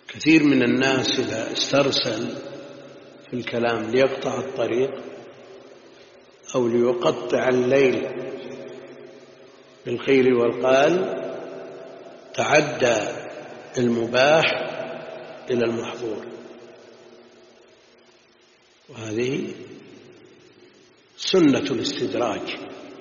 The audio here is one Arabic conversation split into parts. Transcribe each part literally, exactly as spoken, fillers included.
كثير من الناس إذا استرسل في الكلام ليقطع الطريق أو ليقطع الليل بالقيل والقال تعدى المباح إلى المحظور، وهذه سنة الاستدراج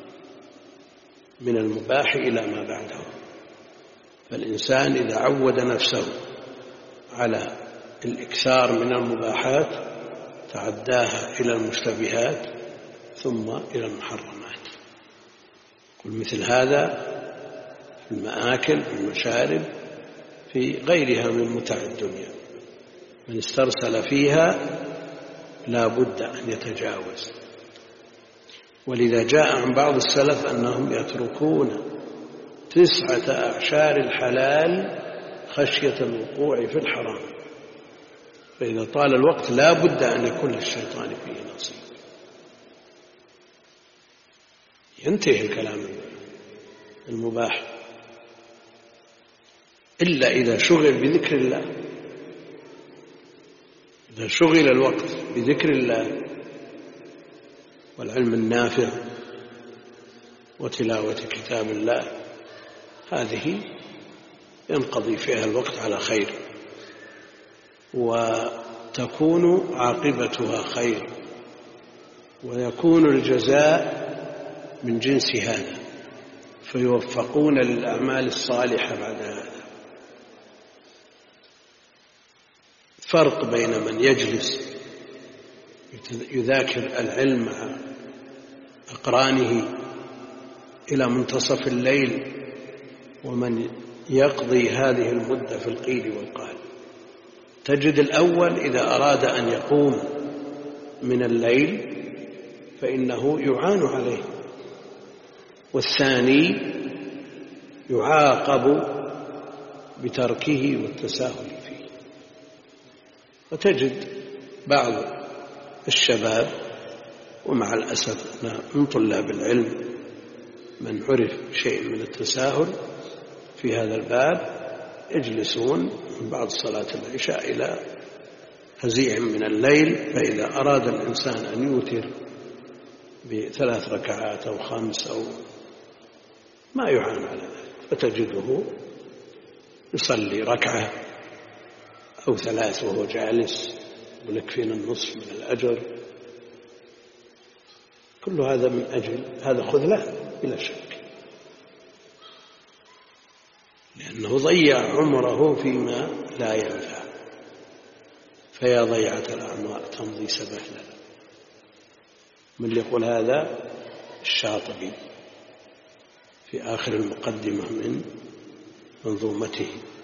من المباح إلى ما بعده. فالإنسان إذا عود نفسه على الإكثار من المباحات تعداها إلى المشتبهات ثم إلى المحرمات. كل مثل هذا في المآكل في المشارب في غيرها من متع الدنيا، من استرسل فيها لا بد أن يتجاوز. ولذا جاء عن بعض السلف أنهم يتركون تسعة أعشار الحلال خشية الوقوع في الحرام، فإذا طال الوقت لا بد أن يكون للشيطان فيه نصيب. ينتهي الكلام المباح إلا إذا شغل بذكر الله، إذا شغل الوقت بذكر الله والعلم النافع وتلاوة كتاب الله، هذه ينقضي فيها الوقت على خير وتكون عاقبتها خير ويكون الجزاء من جنس هذا، فيوفقون للأعمال الصالحة بعد هذا. فرق بين من يجلس يذاكر العلم مع أقرانه إلى منتصف الليل ومن يقضي هذه المدة في القيل والقال. تجد الأول إذا أراد أن يقوم من الليل فإنه يعان عليه، والثاني يعاقب بتركه والتساهل فيه. وتجد بعض الشباب ومع الأسف من طلاب العلم من عرف شيء من التساهل في هذا الباب يجلسون من بعد صلاة العشاء إلى هزيع من الليل، فإذا أراد الإنسان أن يوتر بثلاث ركعات أو خمس أو ما يعان على ذلك، فتجده يصلي ركعة أو ثلاث وهو جالس ولكفينا النصف من الأجر. كل هذا من أجل هذا خذلان بلا شك، لأنه ضيع عمره فيما لا ينفع، فيا ضيعة الأعمار تمضي سبهلا. من يقول هذا الشاطبي في آخر المقدمة من منظومته.